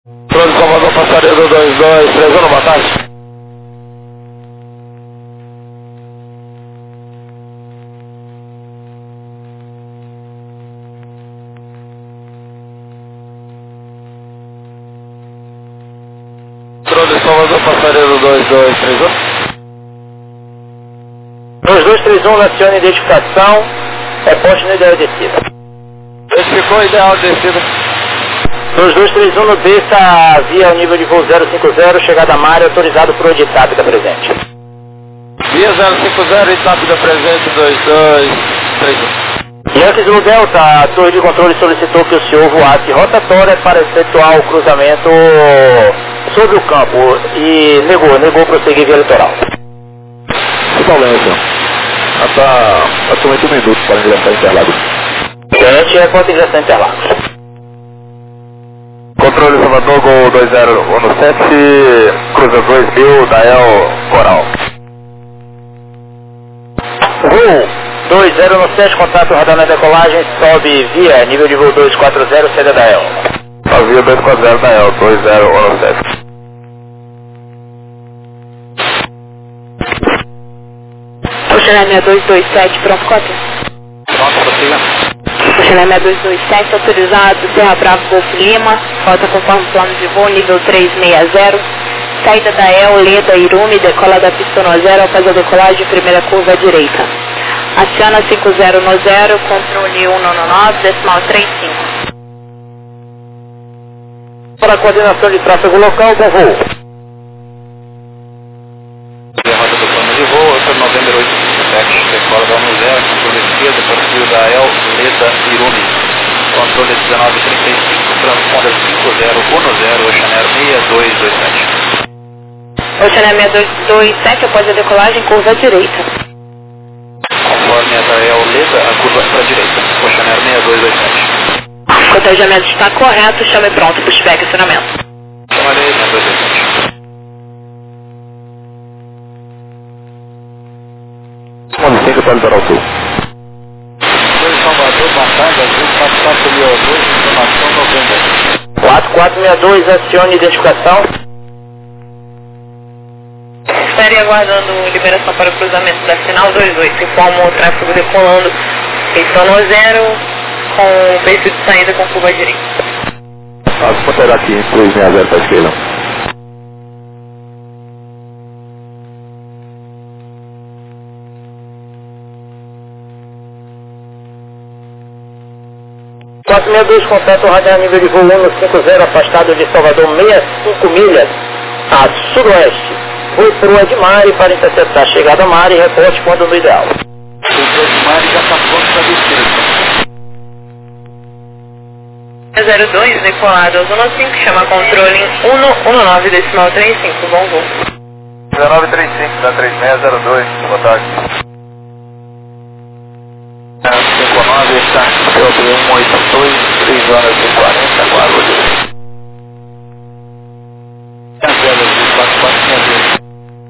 Controle Salvador, passaria do 2231, boa tarde. Controle Salvador, passaria do 2231. 2231, acione identificação, reporte no ideal de descida. Verificou ideal de descida. 2231 no desça via nível de voo 050, chegada a Mari, autorizado por ODITAP da presente. Via 050, etapa da presente 2231. Yankees no Delta, a torre de controle solicitou que o senhor voasse rotatória para efetuar o cruzamento sobre o campo e negou prosseguir via litoral. Silêncio. Está atualmente 1 minuto para ingressar em Interlagos. Gente, é quanto ingressar em Interlagos. Controle Salvador, Gol 2017, cruza 2000, Dael Coral. Gol 2017, contato radar na decolagem, sobe via nível de voo 240, sede da El. Via 240 Dael, 2017. Oxalá 6227, pronto, cópia. Pronto, prossiga. Oxalá 6227, autorizado, Serra Bravo, Golfo Lima, rota conforme plano de voo, nível 360, saída da El, Leda, Irume, decola da pista no 0, após a decolagem, primeira curva à direita. Aciona 50 no 0, controle 199, decimal 35. Para a coordenação de tráfego local, bom voo. Rota do plano de voo, 8 de novembro 857, decola da 10, controle esquerdo, perfil da El, Leda, Irume. Controle 1935, transponda 5010, Oceaneiro 6227. Oxalá 6227, após a decolagem, curva à direita. Conforme a da El, Leda, a curva para a direita, Oceaneiro 6227. Cotejamento está correto, chame pronto, pushback acionamento. Chamarei 6227. Com licença para o litoral sul. Salvador, Batalha, Azul, 4462, informação 90. 4462, acione identificação. Estaria aguardando liberação para o cruzamento da final 28. Informa o tráfego decolando, pistão no 0, com perfil de saída com curva à direita. Vamos botar aqui em 360 para a esquerda. Contato radar nível de voo 150, afastado de Salvador 65 milhas a sudoeste. Foi proa de Mari para interceptar a chegada a Mari e reporte quando no ideal. O de Mari já está pronto para descer. 02, decolado ao zona 5, chama controle 119, decimal 35, bom voo. 1935, da 3602, boa tarde. 59 está pelo 182, 3 horas e 40, Guarulhos. 4462.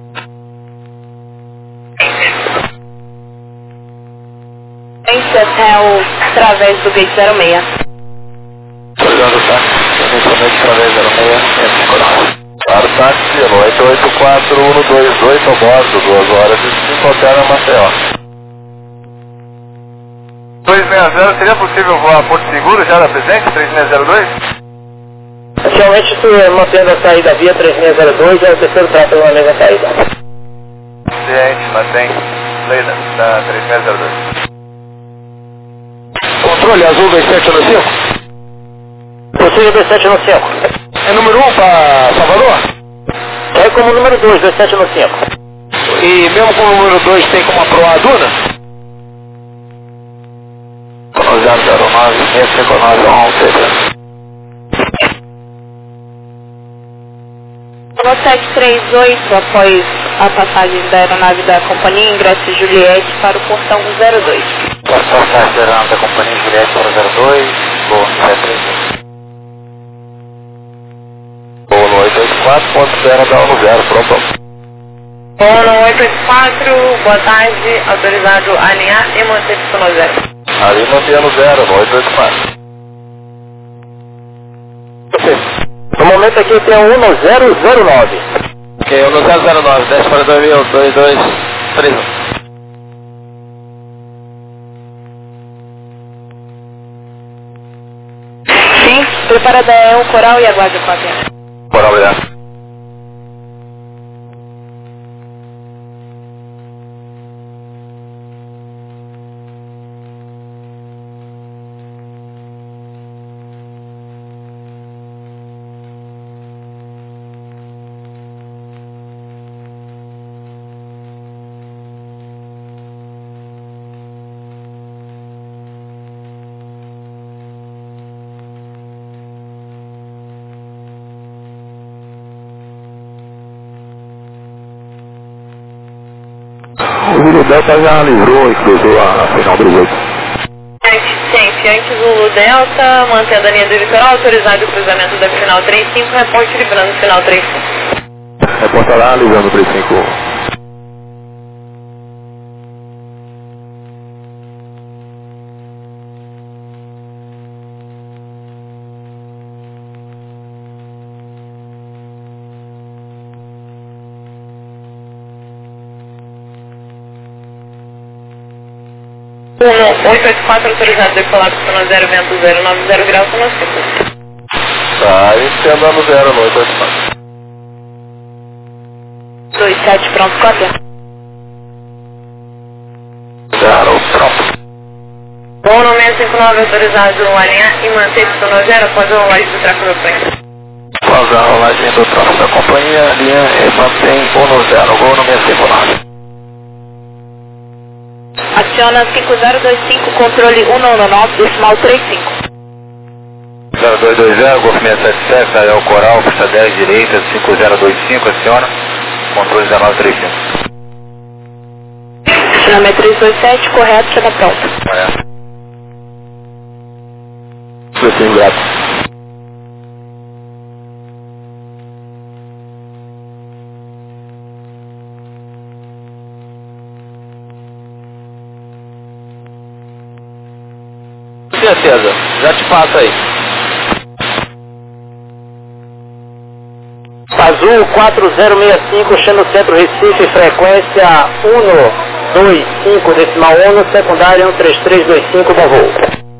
Até o através do gate 06. Olhando o táxi, inicialmente através da 06, para o táxi, 884128 a bordo, 2 horas e 5 hotel em Maceió. 260, seria possível voar a Porto Seguro já na presente, 3602? Atualmente, mantendo a saída via 3602, é o terceiro tráfego na mesma saída. Ciente, mantém, Leida, da 3602. Controle azul 27 no 5? Possível 27 no 5. É número 1 para Salvador? É como número 2, 27 no 5. E mesmo com o número 2 tem como aproar a Duna? 009, 659, 11. 738, após a passagem da aeronave da companhia, ingresse Juliette para o portão 02. Passagem da aeronave da companhia Juliette para 02, voo 738. Voo no 884, ponto 0, da 10, pronto. Voo no 884, boa tarde, autorizado a alinhar e manter pista no 0. Ali mantendo 0, no 884. No momento volta aqui tem 1009. Ok, 1009, 10 para 2000, 2231. Sim, preparada é o coral e aguarde o cópia. Coral, obrigado. O Zulu Delta já livrou e cruzou a final do 8. Sim, Yankee Zulu Delta, mantendo a linha do litoral, autorizado o cruzamento da final 35, reporte livrando final 35. Reporta lá, livrando 35. Uno 884 autorizado decolar com sono 0, vento 090 graus, sono 5. Tá, e andando 0 no 884. 27, pronto, cópia. 0, pronto. Bom, no 659 autorizado a linha e manter o sono 0 após a rolagem do tráfego da companhia. Após a rolagem do tráfego da companhia, linha e mantém 1 0, gol no 659. Aciona 5025, controle 119, decimal 35. 0220, Golf 677, é o Coral, pista 10 direita, 5025, aciona, controle 1935. Acionamento 327, correto, já está pronto. Sim, grato. Certeza, já te passo aí. Azul 4065, Chano Centro Recife, frequência 125, decimal 1, secundária 13325, bom voo.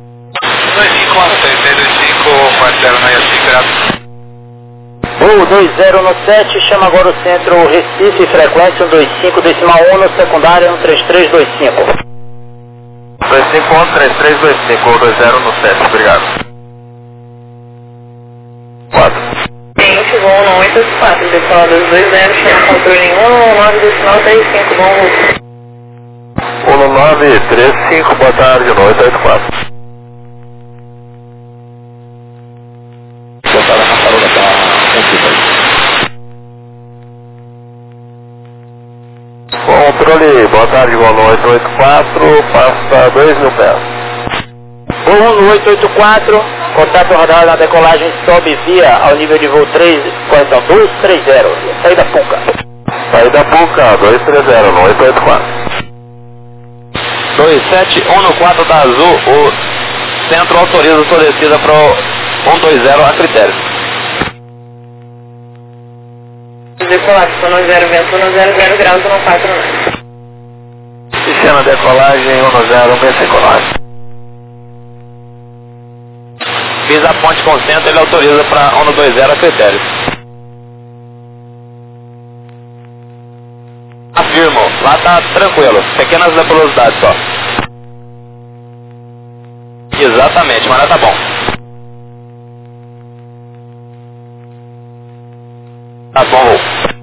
25, parceiro, não ia assim, grato. Voo 2017, chama agora o Centro Recife, frequência 125, decimal 1, secundária 13325. 251-3325, 20 no 7, obrigado. 4. Gente, voo no 884, decolar 220, chama controle 119, decimal 35, bom voo. 1935, boa tarde, no 884. Botaram na carona pra conquista. Controle, boa tarde, voo no 884, passa 2.000 pés. Voo no 884, contato radar na decolagem, sobe via ao nível de voo 3, correção 230, saída Puca. Saída Puca, 230, no 884. 2714 da Azul, o centro autoriza sua descida para o 120 a critério. Decolar, sono 0, vento 100 graus, sono 49. Sistema decolagem 10, fiz a ponte com o centro, ele autoriza para 120 a critério. Afirmo, lá tá tranquilo, pequenas nebulosidades só. Exatamente, mas lá tá bom. Tá bom, voo.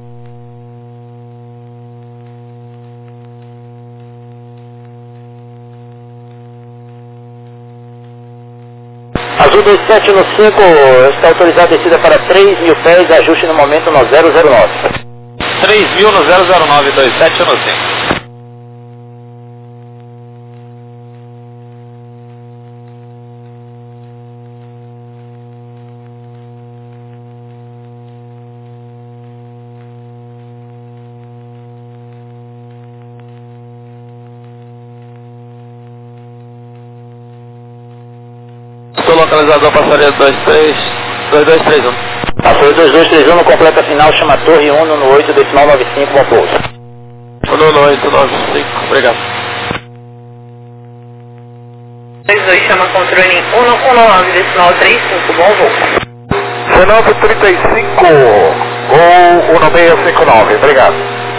Azul 2715, está autorizada a descida para 3.000 pés, ajuste no momento no 009. 3.000 no 009, 2715. Localizador passaria 2231. Passou 2231, completa final, chama Torre 1 no 8, decimal 95, bom pouso. 19895, obrigado. 22 chama controle 119, decimal 35, bom voo. 1935, voo 1659, obrigado.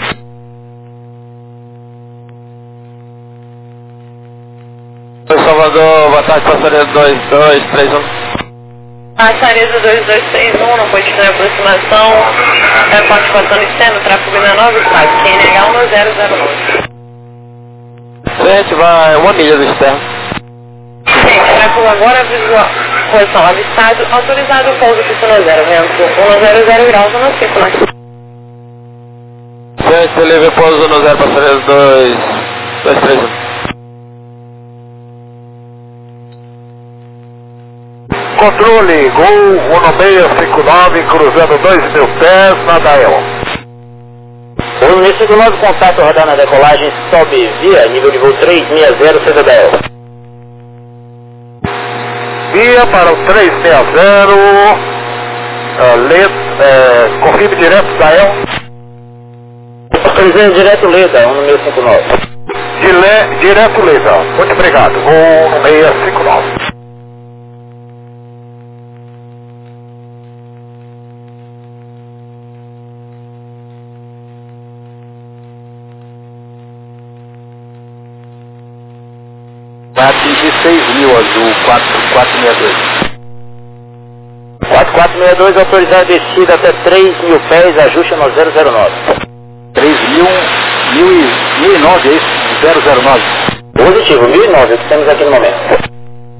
Salvador, boa tarde, passageiro 2231. Passageiro 2231, não pode ter aproximação, participação de cena, tráfego 69, classe QNH 1009. Gente, vai 1 milha do externo. Gente, tráfego agora visual, posição avistado, autorizado pouso pista 0, vento 100 graus, 15, né? Gente, delivery pouso no 0, passageiro 2231. Controle, Gol 1659, cruzando 2.000 pés, Nadael. 1659, contato, rodar na decolagem, sobe via, nível de voo 360, CDL. Via para o 360, confirme direto, Dael. Autorizando direto Leda, 1659. Direto, Leda, muito obrigado, Gol 1659. Vai atingir 6.000 azul, 4462. 4462, autorizar a descida até 3.000 pés, ajuste no 009. 3.009, é isso? 009. Positivo, 1009, o que temos aqui no momento.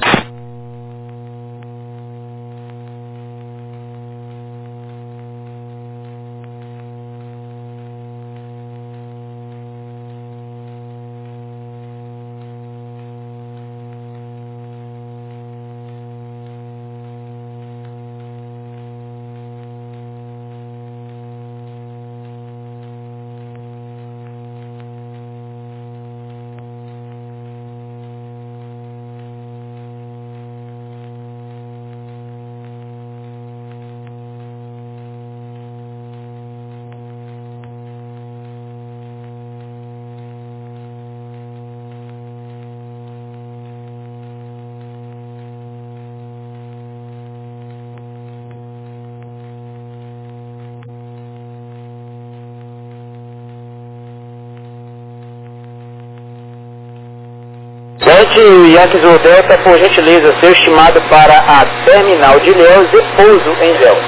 Yankee Zulu Delta, por gentileza, seu estimado para a terminal de Ilhéus e pouso em Ilhéus.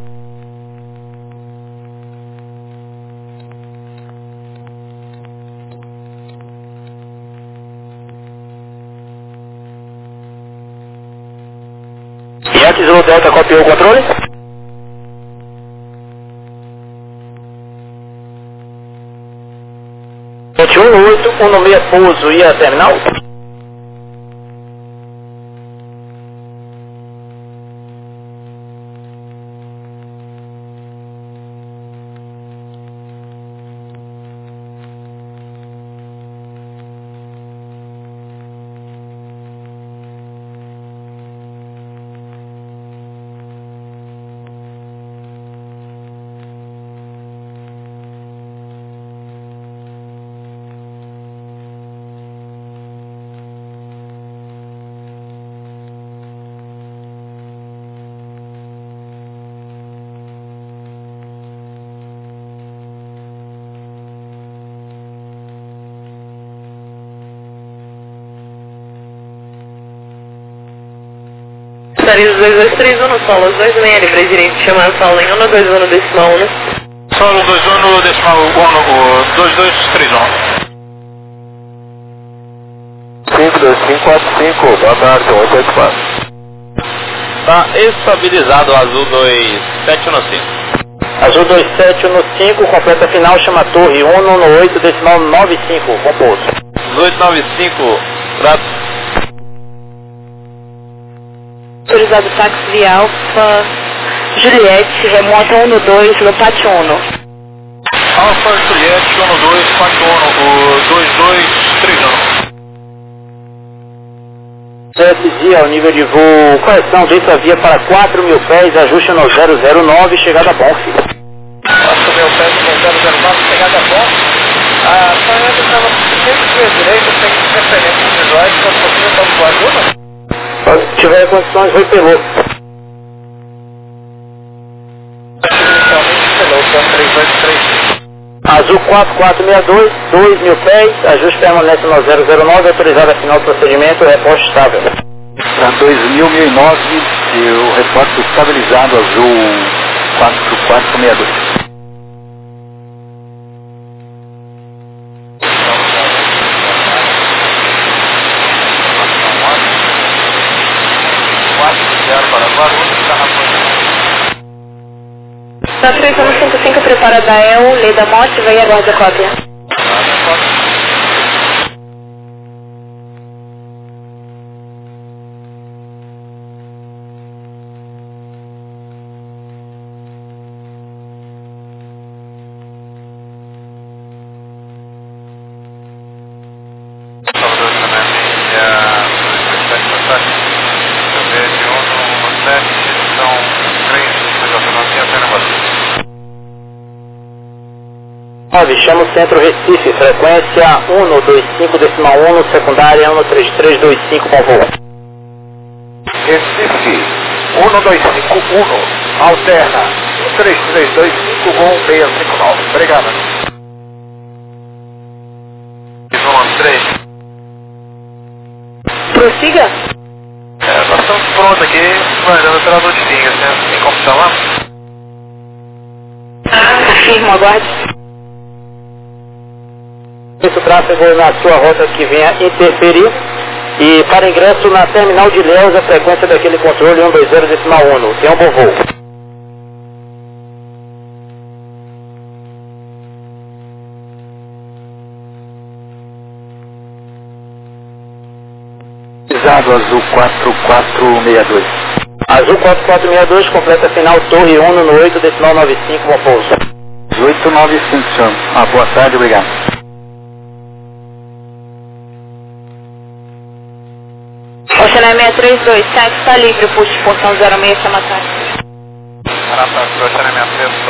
Yankee Zulu Delta, copiou o controle? Gente, 18196 pouso e a terminal? Passageiro 2231, no solo 26, livre direito, chamar solo em 121 decimal 1. Solo 21 decimal 1, 2231. 52545, boa tarde, 884. Tá estabilizado o azul 2715. Azul 2715, completa final, chama Torre 1 no 8, decimal 95, compouso. 1895, prato. Autorizado táxi via Alfa Juliette, remota 12, no pátio 1. Alfa Juliette 12, pátio 1, o 2231. SG ao nível de voo, correção, desça a via para 4.000 pés, ajuste no 009, chegada a Bonfim. 4.000 pés no 009, chegada a Bonfim. A Toyota estava sempre via direita, tem referências visuais, que a possível está no ajuda? Se tiver condições, vai pelo. Inicialmente pelo, então 3235. Azul 4462, 2.000 pés, ajuste permanece no 009, autorizada final do procedimento, reposto estável. Para 2009, eu reporto estabilizado Azul 4462. Para Guarulhos, está na posição. Tá 3155, prepara da EL, Leda Mote, vai e aguarda a cópia. Salvador também, são 3 mas autonomia apenas você. 9, chama o centro Recife, frequência 125.1, secundária 13325 com voo. Recife 1251, alterna 13325 com 659. Obrigado. 3. Prossiga. Nós estamos prontos aqui, guardando o operador de linha, né? Tem como chamar? Confirmo, aguarde. Esse tráfego na sua rota que venha interferir. E para ingresso na terminal de Ilhéus, a frequência daquele controle 120.1. Tem um bom voo. Azul 4462. Azul 4462, completa final Torre 1 no 8.95, bom pouso. 895, senhor. Boa tarde, obrigado. Oceané 6327, está livre, puxe portão 06, chama táxi. Arapatu, Oceané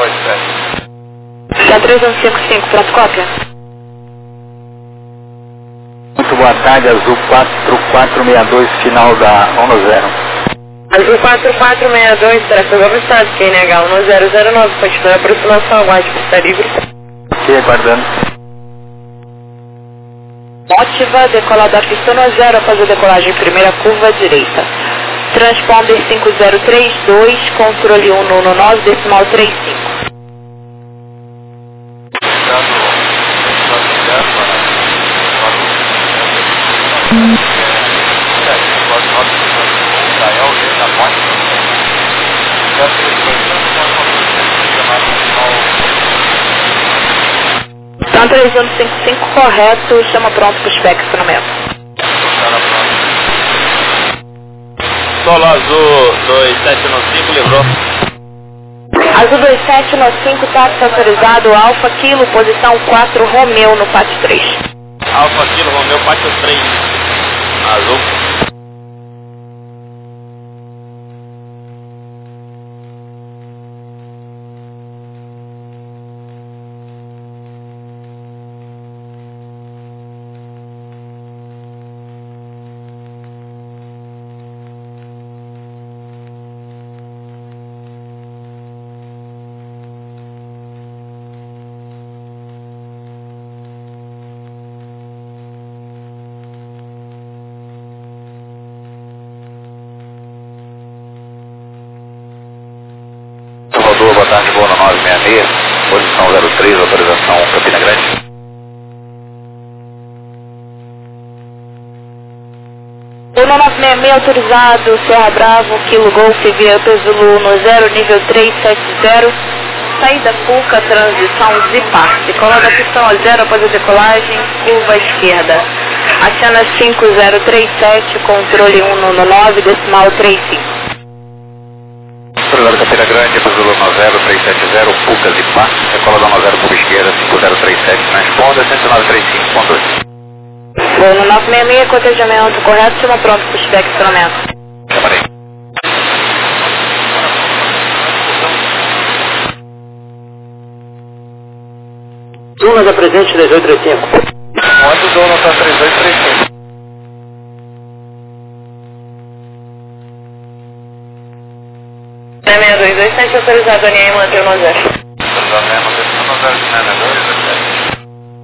6327. Tá 3155, pronto, cópia. Muito boa tarde, Azul 4462, final da 10. Azul 4462, tráfego avançado, QNH 1009, continua a aproximação, aguarde que está livre. Ok, aguardando. Mótiva, decolada da pista no 0, após a decolagem primeira curva direita. Transponder 5032, controle 119, decimal 35. Então 3155 correto, chama pronto para o espectramento. Solo Azul 2795, livrou. Azul 2795, táxi autorizado, Alfa Kilo, posição 4, Romeu no pátio 3. Alfa Kilo, Romeu, pátio 3. Azul. Boa tarde, boa na 966, posição 03, autorização Campina Grande. O 966 autorizado, Serra Bravo, Kilo Golf, via Zulu no 0, nível 370, saída Puca, transição Zipar, decolada pistão a 0 após a decolagem, curva esquerda. Aciona 5037, controle 199, decimal 35. Autorizado Campina Grande, Zulu 90370, Puca Zipar, decolada 10 curva esquerda, 5037, transponda 10935.2. Vou no 966, cotejamento correto, cima pronto para o feedback de estacionamento. Chamarei. Dunas apresente 1835. Quanto dono está 3235? É 622, autorizado a linha e manter no 0. Cruzamento destino 062,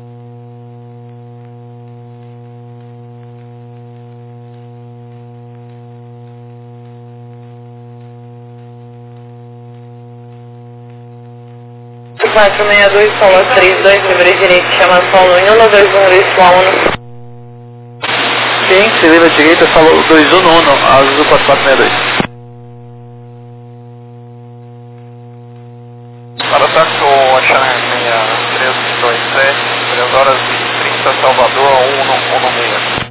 O 462, solo 32, livre direito, chama solo 121, risco 1. Sim, se livre direita, falou 211, azul 4462. Para táxi, o Xané 6327, 3 horas e 30, Salvador, 116.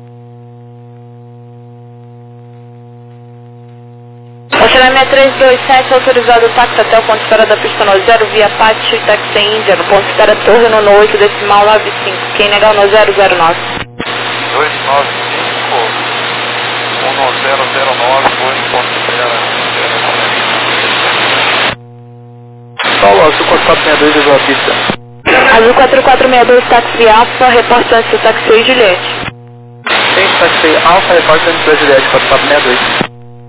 Oceania 327, autorizado o táxi até o ponto de espera da pista no 0, via Pátio Táxi Índia, no ponto de espera Torre no 8, decimal 95. Quem negar no 009. 295, 1009, 2 ponto de espera. Paulo, azul 4462, azul a pista. Azul 4462, táxi Alfa, reporte antes do táxi Juliette. Sim, táxi Alfa, repórter antes da Juliette, 4462.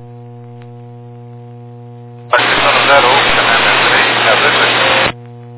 Pista no 0, Xané 6362.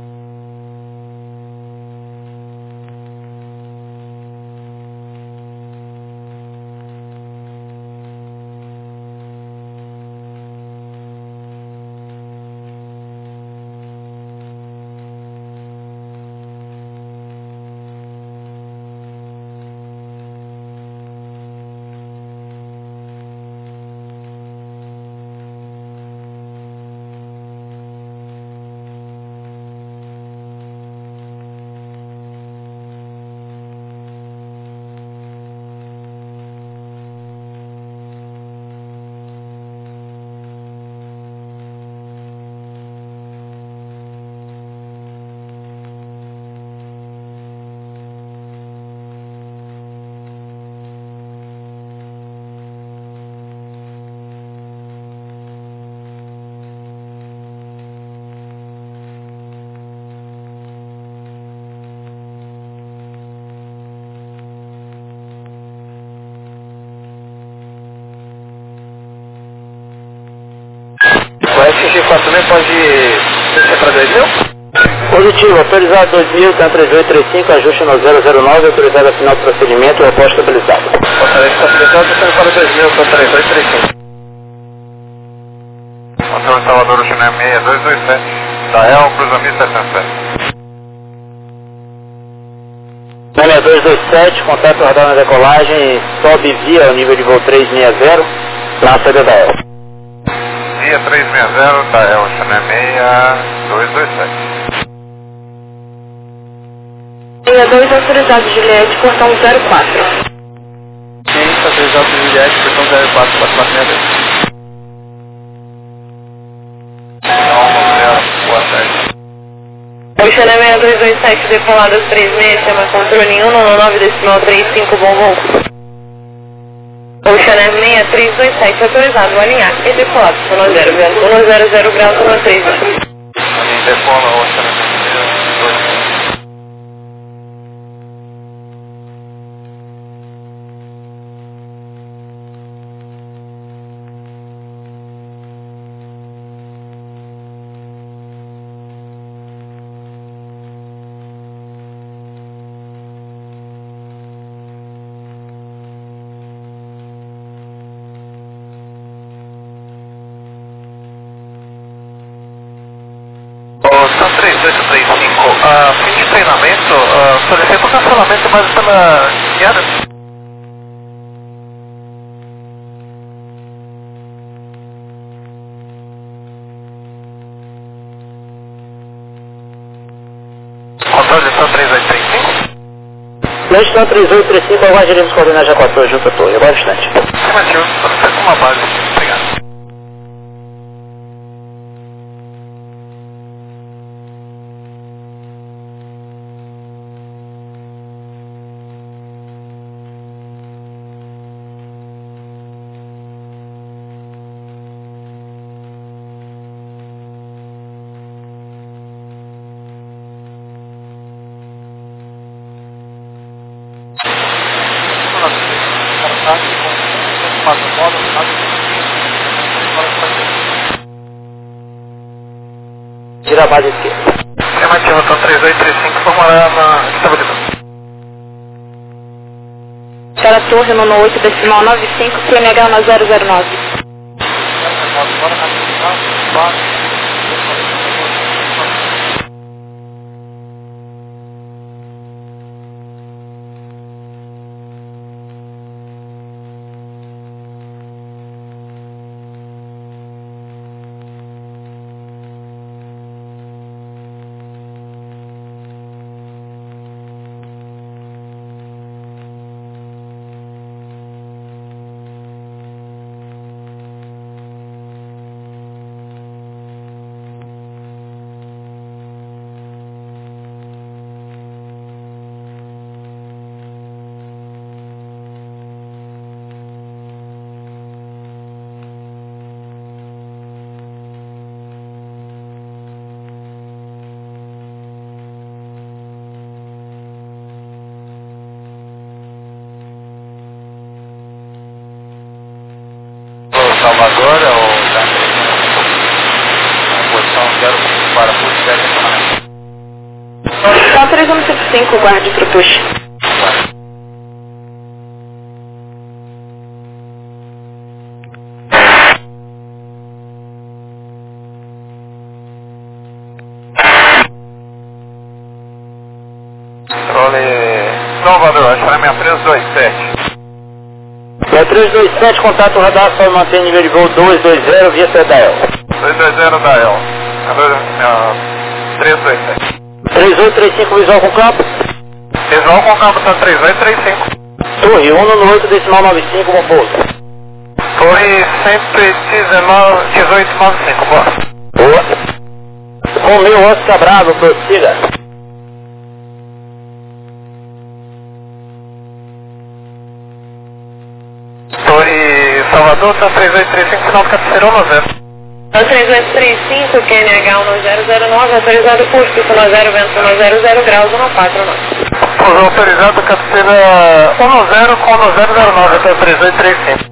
O FG4000 pode descer para 2000? Positivo, autorizado 2000, TAM 3835, ajuste no 009, autorizado a final do procedimento, repórter estabilizado. Portaria estabilizada, descendo para 2000, TAM 3835. Motor Salvador, Xané 6227, Dael, cruzamento 77. 6227, contato radar na decolagem, sobe via o nível de voo 360, na saída da EL. Via 360, Dael, Xané 6227. 62, autorizado Juliette, portão 04. Sim, está autorizado para Juliette, portão 04, 4462. Boa tarde. Oceania 6227, decolado 36, chama controle 199, decimal 35, bom voo. Oceania 6327, autorizado, alinhar e decolado, sono 0, vento 100 graus, 130. Ali decola, o Xané 6227. São 3835, fim de treinamento, solicito cancelamento, mas está na guiada. Controle de São 3835? Neste TAM 3835, aguardaremos coordenar já 14 junto à torre, agora instante. Afirmativo, solicito uma base. Obrigado. Gira a base esquerda. Afirmativo, então 3835, formular na estabilidade. Sierra Torre, nono 8, decimal 95, QNH na 009. Salvador, ou da posição 05 para push, Tá 3155, guarde pro push. Controle Salvador, achamento 327. 327, contato radar, só mantém nível de voo 220 via CDL. 220 da El. 327. 3835, visual com campo. Visual com campo tá 3835. Torre 1 no 8, decimal 95, bom pouso. Torre 11895, boa. Boa. Romeu Oscar Bravo, prossiga. Torre Salvador, tá 3835, final do cabeceiro 10. 3835, QNH 1009, autorizado curso, pista 0, vento 100 graus, 149. Pouso autorizado, cabeceira 10 com 1009, até 3835.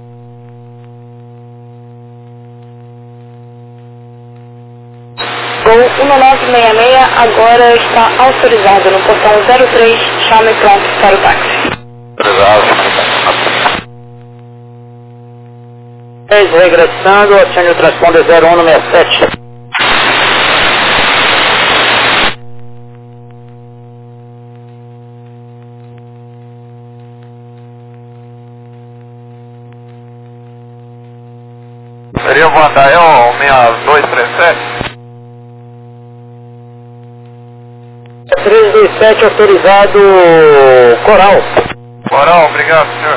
Gol 1966 agora está autorizado no portão 03, chame pronto para o táxi. Regressando, acione o transponder 0167. Seria o Vandael 6237? 327 autorizado Coral. Coral, obrigado, senhor.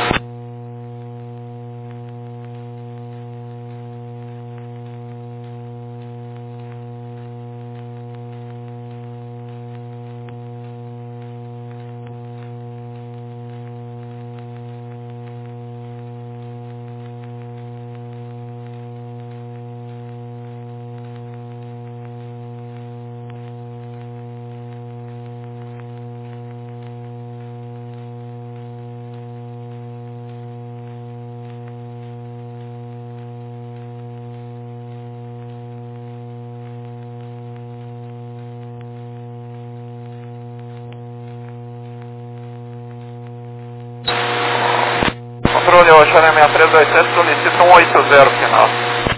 Controle, o Xané 6327 solicita 180 final.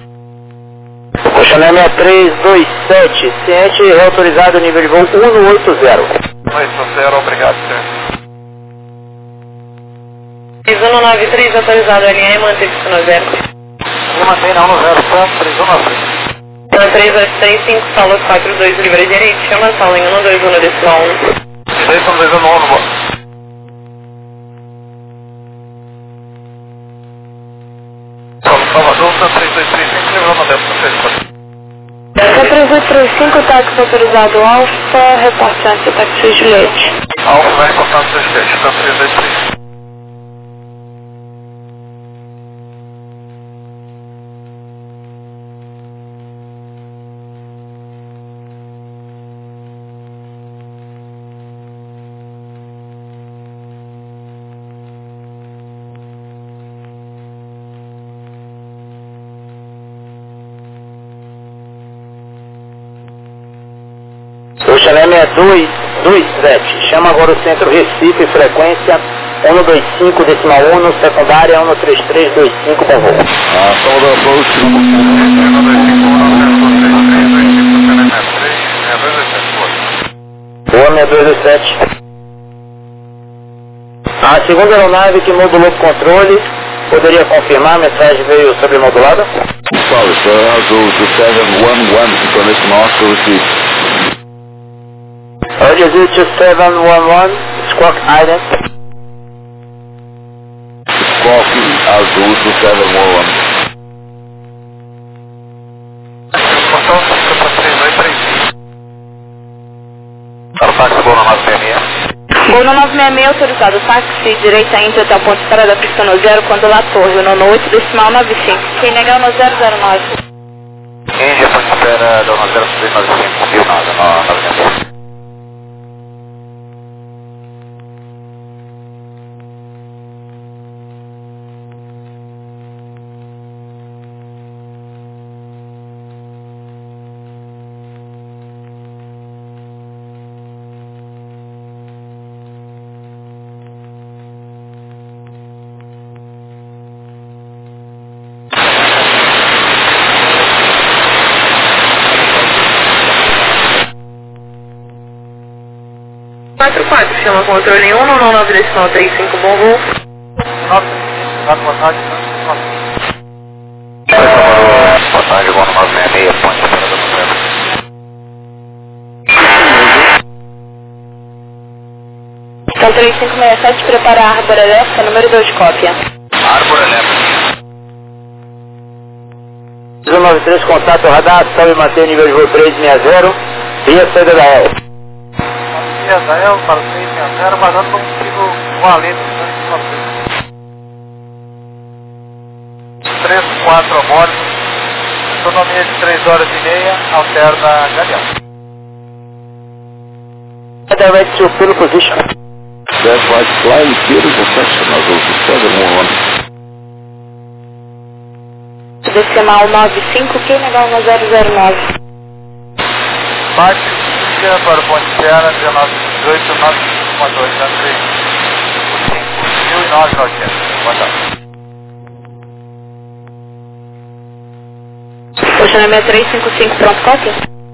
Oxané 6327, ciente reautorizado nível de voo 180. 180, obrigado, senhor. 3193 autorizado LM, mantém pista 0. Não mantém não no 0, tá? 3193. 3835, sala 42, livre direito, chama sala em 121 decimal 1. Direito 121, boa. Salvador, tá 3235, lembrando 10%. 3835, táxi autorizado Alfa, reporte antes táxi Juliette. Alfa vai reportar no seu esquete, tá 3235. Xalé 6227. Chama agora o centro Recife, frequência 125,1, secundária 13325, por favor. Salvador Approach. 125, Boa, 6227. A segunda aeronave que modulou o controle, poderia confirmar? A mensagem veio sobremodulada? Sorry, sir. I'll go to 711, information also received. Roger, 711, Squawk Island. Squawk Azul to 711. Informação 5.3235. Para o táxi Gol 966. Gol no 966 autorizado, táxi direita Índia até o ponto de parada Cristiano 0, quando lá torre, no 8, decimal 95. Quem negar no 009. Índia, ponto de espera, Dona 0395, viu nada, na 966. Chama controle 199 decimal 35, bom voo. 9, boa tarde. Boa tarde, Gol 966, ponto de espera, Dona 0. Então 3567, prepara a Árbora Elétrica, número 2, cópia. Árbora Elétrica. 093, contato radar, sobe e mantém o nível de voo 360, via saída da EL. Israel para 660, mas eu não consigo valer no 3-4 a bordo, autonomia de 3 horas e meia, alterna Galeão. Direct to full position. That's right, flying beautiful section, Azul to 711. Decimal 95, quem negar no 009. Bate para o ponte Serra, 1918, 952, André, 5.980. Boa tarde. Oceanemia 355, pronto, cópia?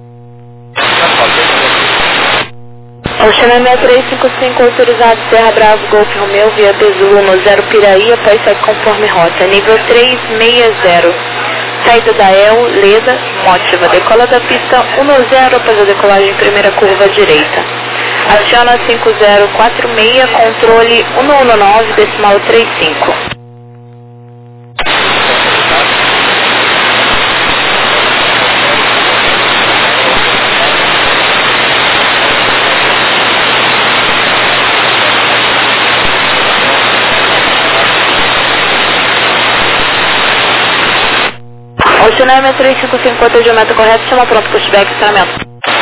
Oceanemia 355, autorizado, Serra Bravo, Golf Romeu, via Bezulo, no 0 Piraí, após segue conforme rota, nível 360. Saída da EL, Leda, mótiva, decola da pista 10 após a decolagem primeira curva à direita. Aciona 5046, controle 119, decimal 35. Oceanemia 355, atendimento correto, chama pronto, pushback, estacionamento.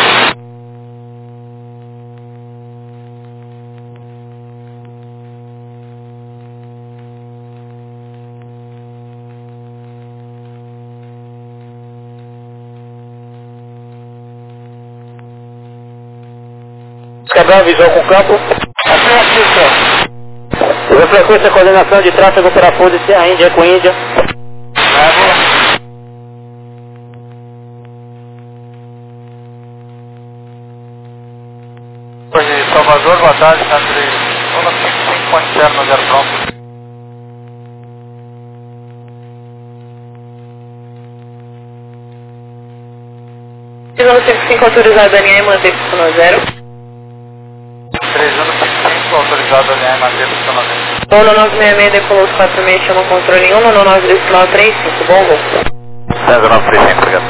Cabral, visual com campo. Usa frequência, coordenação de tráfego para a Serra Índia com Índia. Salvador, boa tarde, André, 155.0 no 0 pronto. Visão 55, autorizado, ANM, mantém funcionou 0. 3155, autorizado, ANM, mantém funcionou 0. 19966, decolou os 46, chama controle 199, decimal 35, bom voo. 0935, obrigado.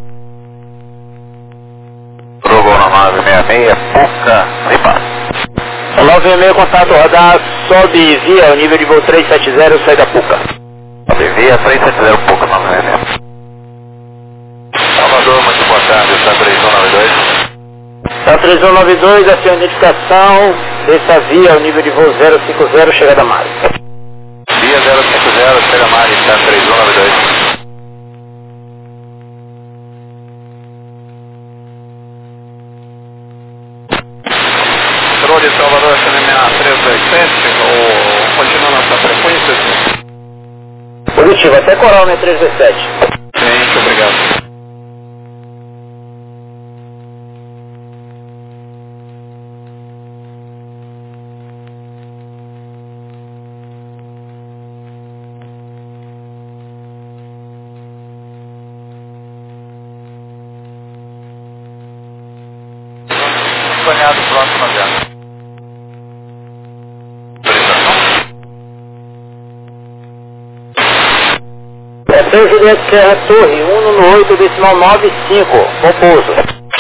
Gol 966, Puca, sem passo. 966, contato radar, sobe via o nível de voo 370, sai da Puca. Sobe via 370, Puca, 966. Salvador, muito boa tarde, está 3192. Está 3192, a sua identificação, desça via o nível de voo 050, chegada a Mari. Via 050, chega a Mari, está 3192. controle Salvador CNMA 327, ou continua nossa frequência? Positivo, até Coral, né, 327. Gente, obrigado. Sonhado próximo avião. É 3 Juliette Serra Torre, 1 no 8, decimal 95, bom pouso.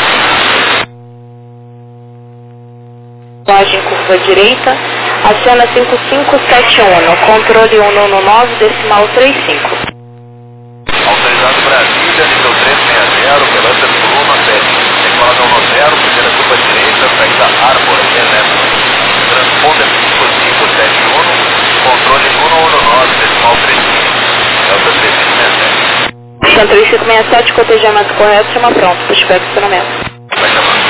Em curva direita, acena 5571, controle 119, decimal 35. Autorizado Brasília, nível 360, Pelanta de Coluna 7. Decolada 10, primeira curva direita, saída Árvore, elétrica. Transponder 5571, controle 119, decimal 35. Delta 3567. São 3567, cotejamento correto, chama pronto, pushback estacionamento. Vai chamando.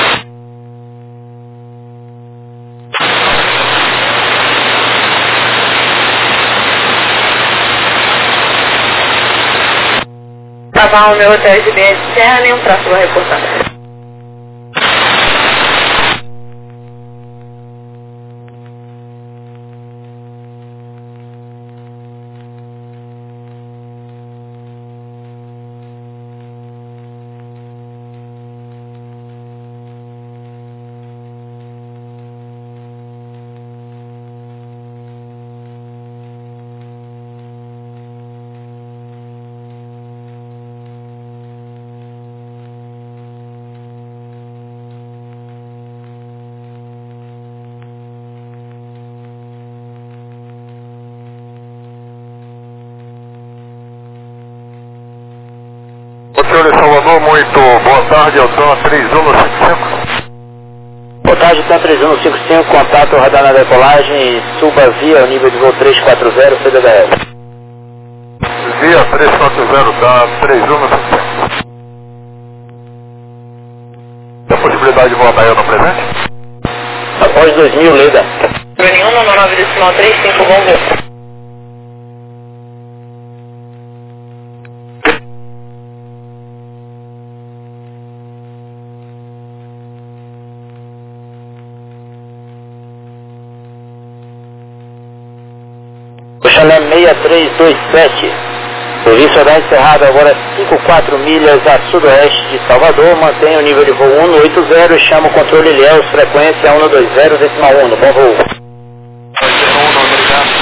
Naval, meu hotel de BS Serra, nenhum tráfego reportado. Controle Salvador, muito boa tarde, eu sou a 3155. Boa tarde, TAM 3155, contato radar na decolagem e suba via o nível de voo 340, CDDL. Via 340 da 3155. Tem a possibilidade de voar Baiano no presente? Após 2000, Leda. Nenhum no 9 decimal 35, bom voo. Chanel 6327, serviço horário encerrado agora 54 milhas a sudoeste de Salvador, mantém o nível de voo 180 e chama o controle Ilhéus, frequência 120, decimal 1, bom voo. Obrigado,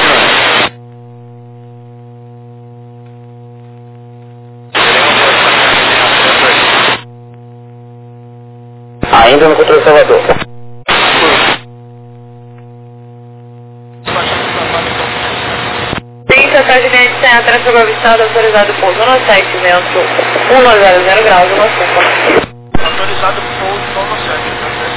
senhor. Ainda no controle Salvador. Total de linha de Serra, tráfego avistado, autorizado pouso no site, vento 100 graus, no centro. Autorizado pouso no 7.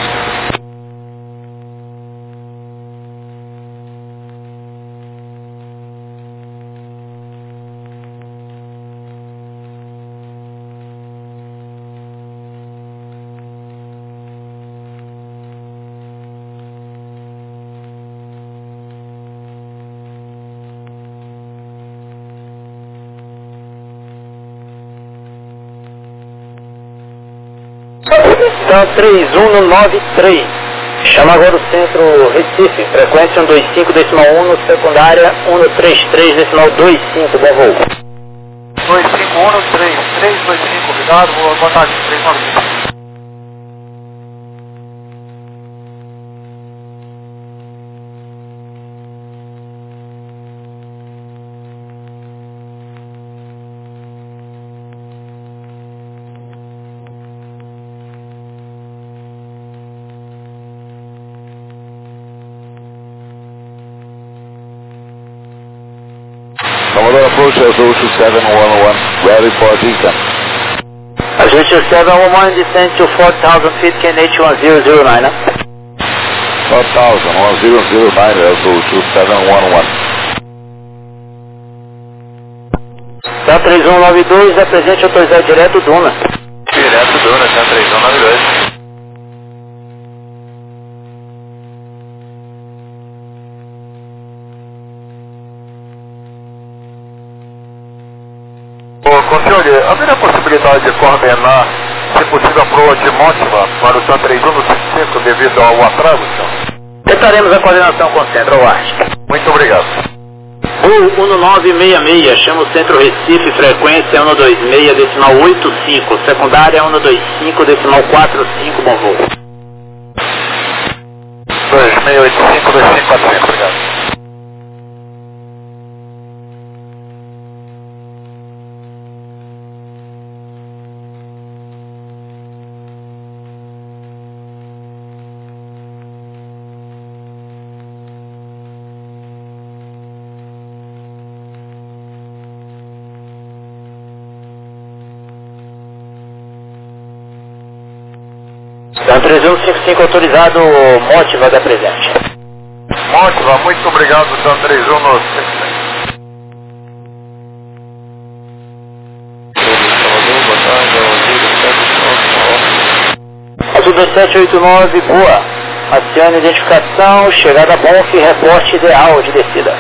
Então 3193, chama agora o centro Recife, frequência 125, decimal 1, secundária 133, decimal 25, bom voo. 2513325, obrigado, boa tarde, 395. Salvador approach as 02711, ready for descent. Ajuste 711, descend to 4,000 feet, KNH 1009. 4,009, also 2711. Tá 3192, apresente autorizado direto Duna. Direto Duna, tá 3192. senhor, haveria a possibilidade de coordenar, se possível, a proa de Motiva para o TAN 3155 devido ao atraso, senhor? Tentaremos a coordenação com o centro, Ward. Muito obrigado. Voo 1966, chama o centro Recife, frequência 126, decimal 85, secundária 125, decimal 45, bom voo. 2685, 2545, obrigado. TAN 3155 autorizado, Motiva da presente. Motiva, muito obrigado, TAN 3155. Azul 2789, boa. Acione identificação, chegada Bonf, reporte ideal de descida.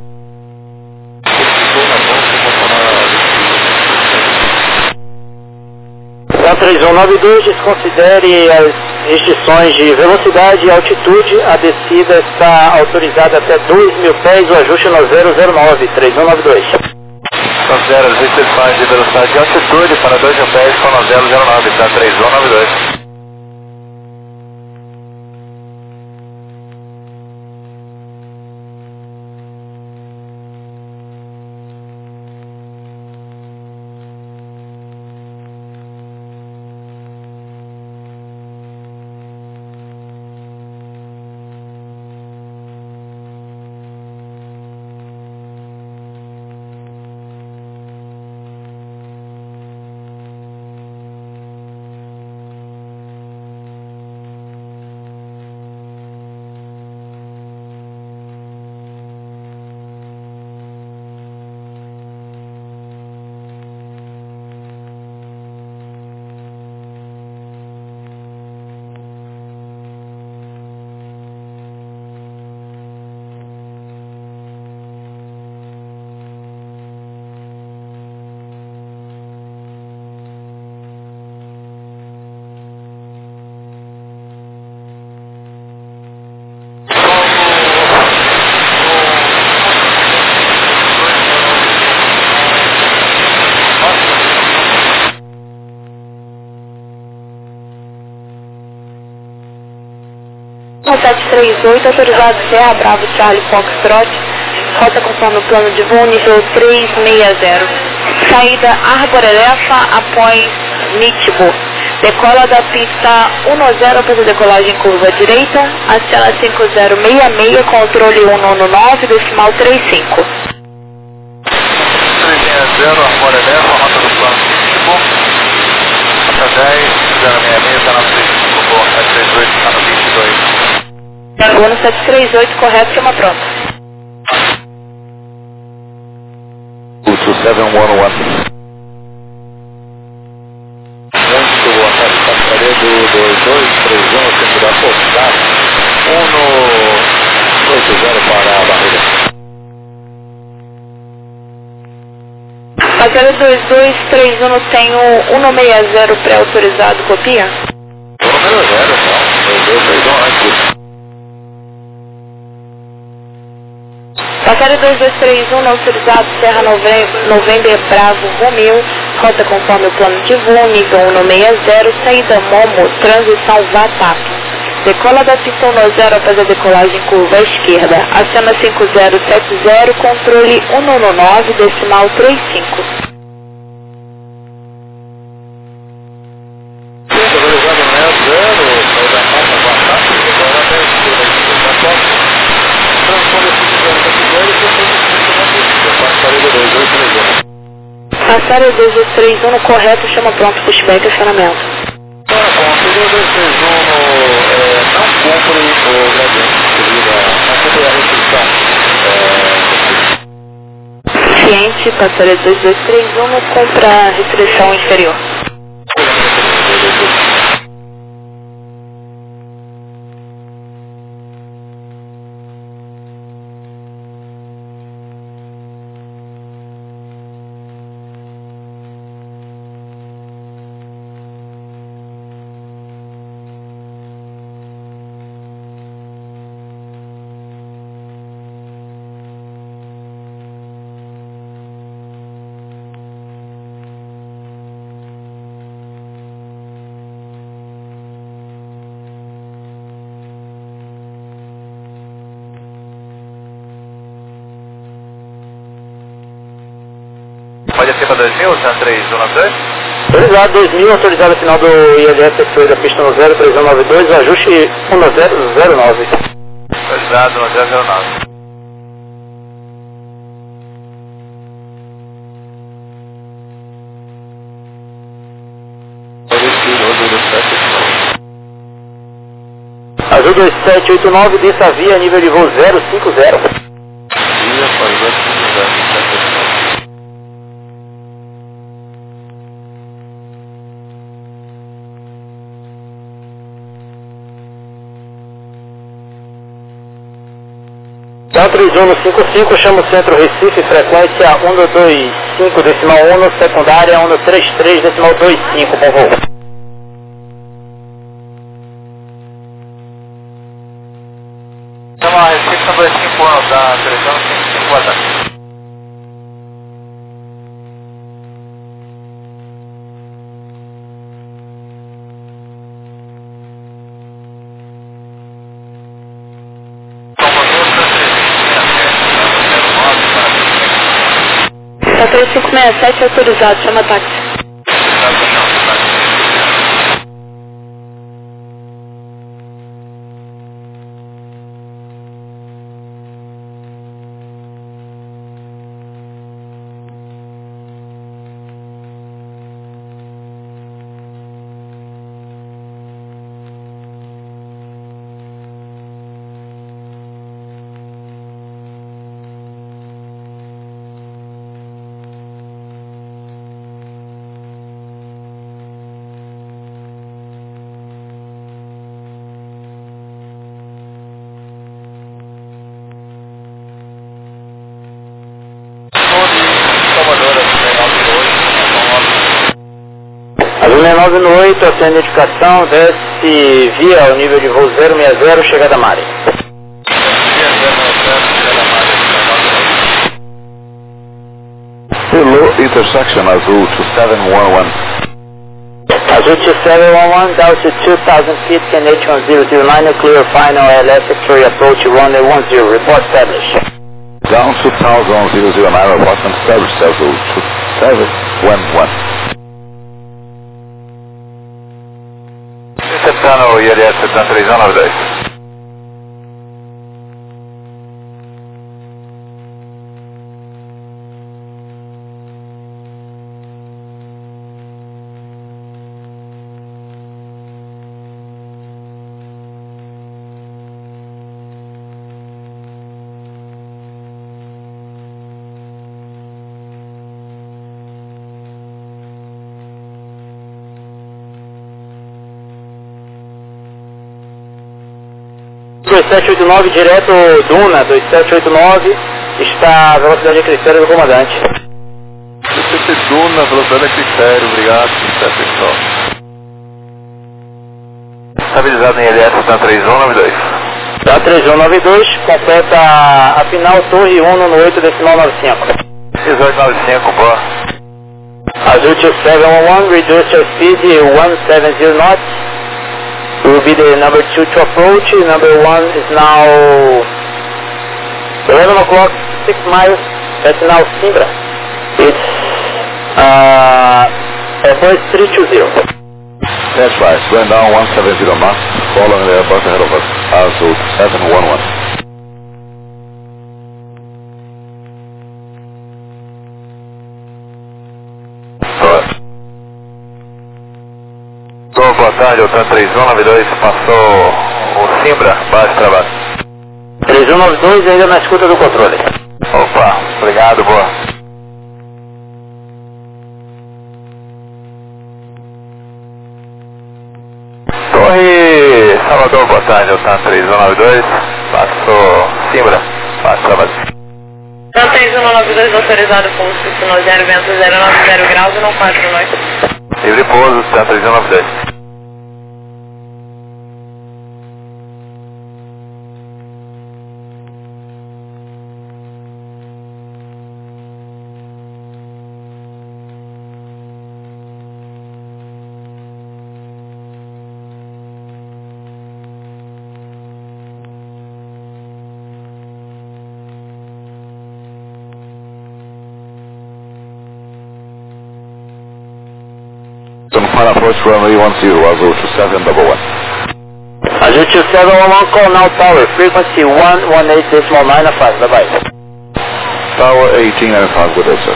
TAN 3192, desconsidere as restrições de velocidade e altitude. A descida está autorizada até 2.000 pés, o ajuste no 009, 3192. Considera as restrições de velocidade e altitude para 2.000 pés com no 009, TAN 3192. TAN 738, autorizado Serra Bravo Charlie Foxtrot, rota conforme o plano de voo, nível 360. Saída Arborefa após Nitibo. Decola da pista 10 para decolagem curva direita, aciona 5066, controle 119, decimal 35. 360, Arborefa, rota do plano de Nitibo. Rota 10, 066, está na 35, boa, 738, está no 22. Voo no 738, correto, chama pronto. 2711. Muito boa tarde, passaria do 2231, centro da Postar, 180 para a barreira. Passaria 2231, tenho 160 pré-autorizado, copia? O número 0, não, 2231 antes. Passaria 2231, não autorizado, Serra November Bravo Romeo, rota conforme o plano de voo, nível 160, saída Momo, transição VATAP. Decola da pista 10 após a decolagem curva à esquerda, aciona 5070, controle 119, decimal 35. Autorizado né, 0, saída Momo, VATAP, agora até a esquerda aqui, transforma esse Passaria 2231, correto, chama pronto, pushback e acionamento. Ponto 2231 não cumpre o gradiente de subida, não cumpre a restrição. Ciente, passaria 2231, compra a restrição inferior. aqui para 2000, San 392. Autorizado 2000, autorizado final do ILS da pista 103192, ajuste 1009. Autorizado 1009. Azul 2789, desça a via, nível de voo 050. Via para 050. Então 3155, chama o centro Recife, frequência 125 decimal 1, secundária 133 decimal 25, bom voo. Chama a Recife, são 251, tá? 3155, boa tarde. Tá 3567 autorizado, chama táxi. Azul 698, a sua identificação, desce via o nível de voo 060, chegada Mari. Hello, intersection Azul 2711. Azul 2711, down to 2,000 feet, KNH 1009, clear final LS Victoria approach runway 10, report established. Down 2009, approximate established Azul 2711. Interceptando o ILS 73192. Azul 2789, direto Duna, 2789, está a velocidade a critério do comandante. CCT Duna, velocidade a critério, obrigado, pessoal. Estabilizado em ILS 73192. Tá 3192, completa a final Torre 1 no 8 decimal 95. 1895, boa. Azul 2711, reduce your speed 170 knots. Will be the number 2 to approach. Number 1 is now 11 o'clock, 6 miles. That's now Simbra. It's Airbus 320. That's right, went down 170 knots, following the Airbus ahead of us, Azul 711. Boa tarde, o TAN 3192 passou o Simbra, baixo trabalho. 3192 ainda na escuta do controle. Opa, obrigado, boa. Torre Salvador, boa tarde, o TAN 3192 passou Simbra, baixo trabalho. TAN 3192 autorizado com o 0, vento 090 graus e não 4 noites. Livre pouso, TAN 3192. final approach runway 10, Azul 2711. Azul 2711, call now tower, frequency 118.95, bye-bye. Tower 1895, good day, sir.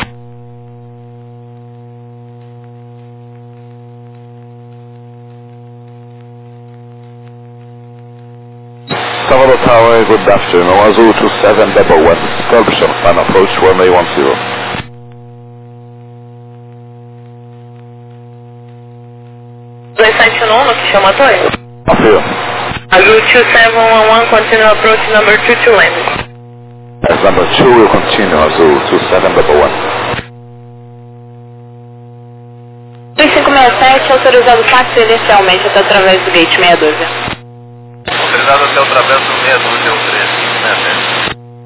Salvador Tower, good afternoon, Azul 2711, Sculpture, final approach runway 10. 271, que chama Toy? Afio. Azul 2711, continue approach number 22 landing. As number 2 will continue, Azul 2711. 3567, autorizado táxi inicialmente até através do gate 612. Autorizado até o travesso do 612 ou 3567.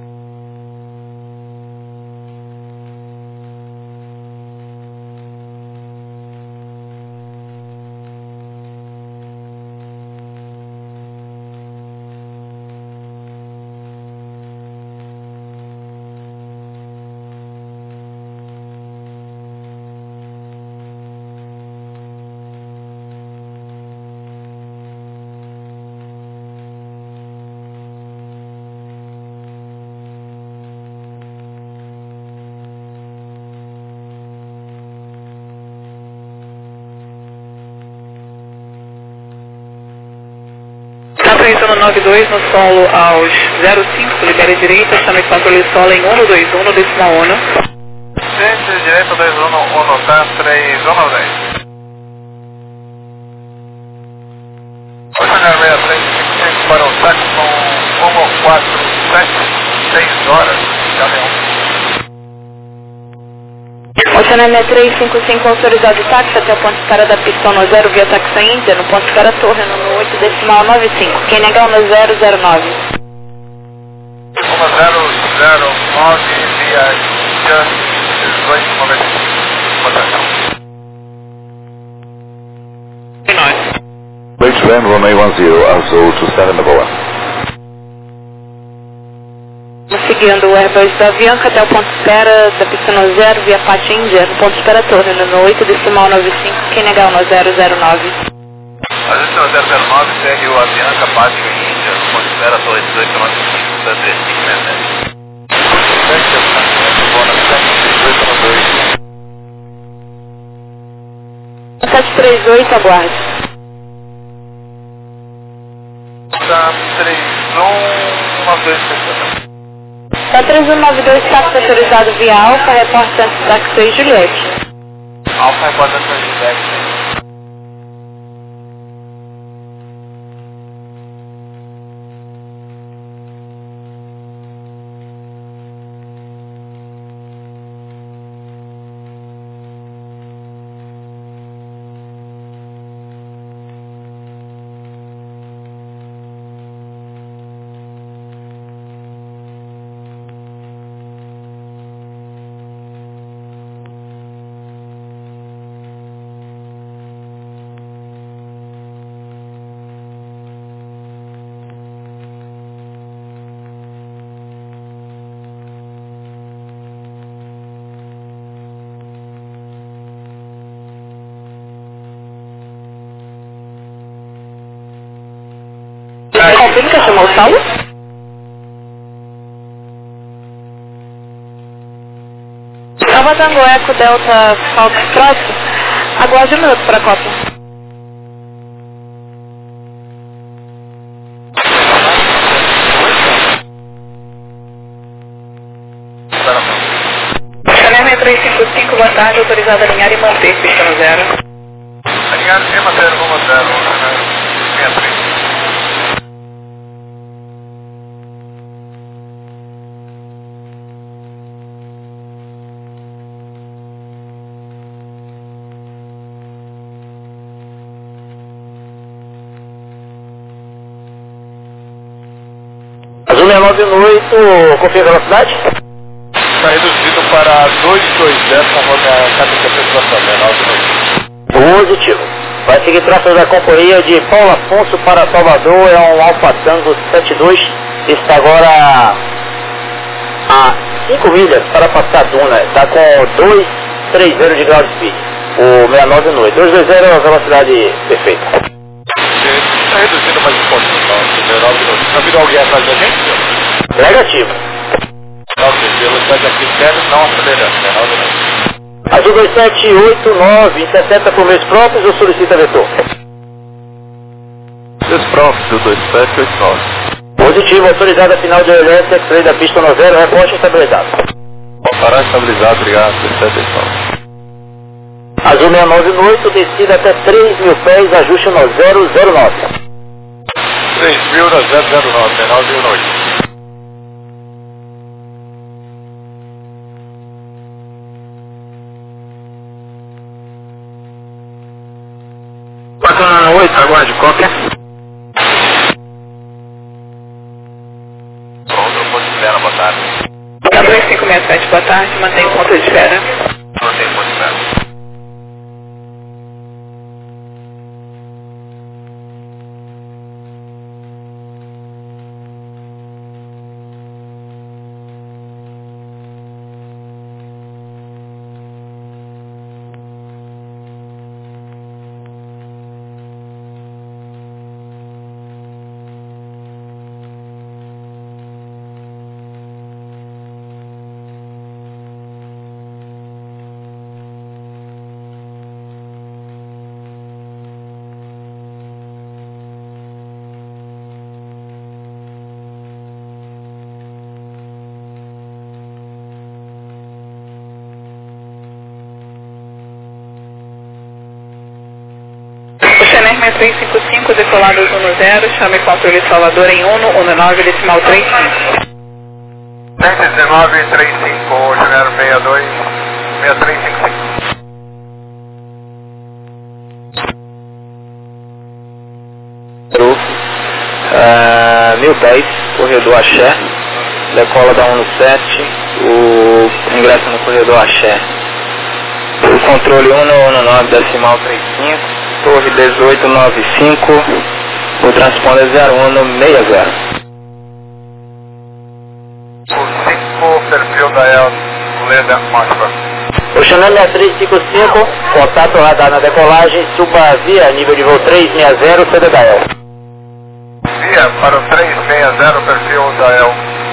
Atenção no 92 no solo aos 05, libere direita, chame controle solo em 121, decimal 1. Gente, direita 21, tá 310. Ocean Air 6355 para o táxi 147, 6 horas, caminhão. Ocean Air 355, autorizado táxi até o ponto de espera da pista no 0 via taxa Índia, no ponto de espera torre no 8 decimal 95, quem negar no 009. 1009 via Índia 1895, rotação. Late land runway 10, Azul 2711. Seguindo o Airbus da Avianca até o ponto de espera da pista no 0 via Pátio Índia, no ponto de espera torre no 8 decimal 95, quem negar no 009. A gente 009 segue o Avianca Pátio Índia, no ponto de espera torre 1895, da 3567. 738, aguarde. Tá 3192. Tá 3192, táxi autorizado via Alfa, reporte antes táxi Juliette. Alfa reporta antes Juliette. Confirma que chamou o Saulo? Nova Tango Eco Delta Foxtrot, aguarde 1 minuto para a cópia. Chanel 355, boa tarde, autorizado a alinhar e manter, pista no 0. Alinhar cima 010, 63. Azul 698, confia a velocidade? Está reduzido para 220 conforme a KTC situação, 9 Positivo. Vai seguir tráfego da companhia de Paulo Afonso para Salvador, é um Alfa Tango 72, está agora a 5 milhas para passar a Duna, está com 230 de grau de speed. o 69 noite. 220 é a velocidade perfeita. Está reduzindo mais um pouquinho, então, 19 minutos. Está vindo alguém atrás da gente, senhor? Negativo. Ok, velocidade aqui sério, não acelerando, 19 minutos. Azul 2789, intercepta por meios próprios ou solicita vetor? Meios próprios do 2789. Positivo, autorizada final de OLS, X-ray da pista 90, reporte estabilizado. Parar estabilizado, obrigado, 2789. Azul 698, descida até 3.000 pés, ajuste no 009. 3.000 na 009, 19 noite. Bacana 8, aguarde, qualquer. Pronto, ponto de espera, boa tarde. 2567, boa tarde, mantém ponto de espera. Não tem ponto de espera. Xener 6355, decolado 10, chame controle Salvador em 119, decimal 35. 119, 35, Janeiro 62, 6355. Mil pés, corredor Axé, decola da 17, o ingresso no corredor Axé. O controle 119, decimal 35, torre 1895, o transponder 0160. O 5, perfil da El, Leda, Mostra. Oceano 6355, contato radar na decolagem, suba via nível de voo 360, CDHL. Via para o 360, perfil da El.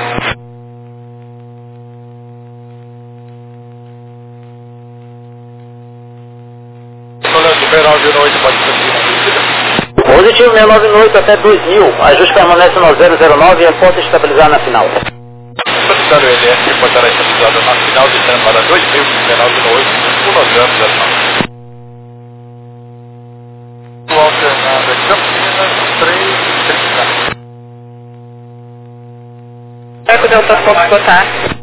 Solano, 9 pode ser. Positivo 698 até 2000, ajuste permanece no 009 e a porta estabilizar na final. Solicitando o LS, reportará estabilizada na final, descendo para 2000, 998, 1009. Alternada, Campinas, 330. Eco Delta Fox, boa tarde.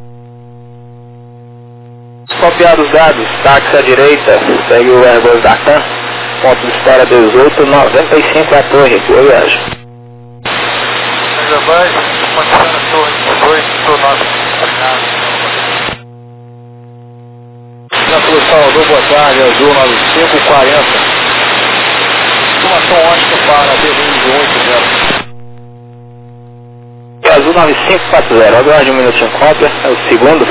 Copiar os dados, táxi à direita, segue o Airbus da TAM, ponto de espera 1895 a torre, boa viagem. Ainda mais, Montana Torre 18, estou nosso. Na Salvador, boa tarde, Azul 9540. Informação ótica para B180. Azul 9540, aguarde um minutinho, cópia, é o segundo.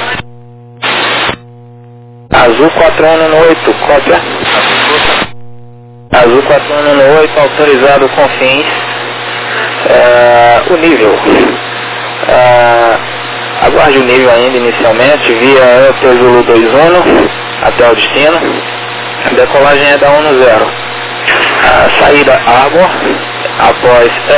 Azul 4118, cópia. Azul 4118, autorizado com fins. O nível. Aguarde o nível ainda inicialmente, via Elter Zulu 21 até o destino. A decolagem é da 10. Saída Arbor, após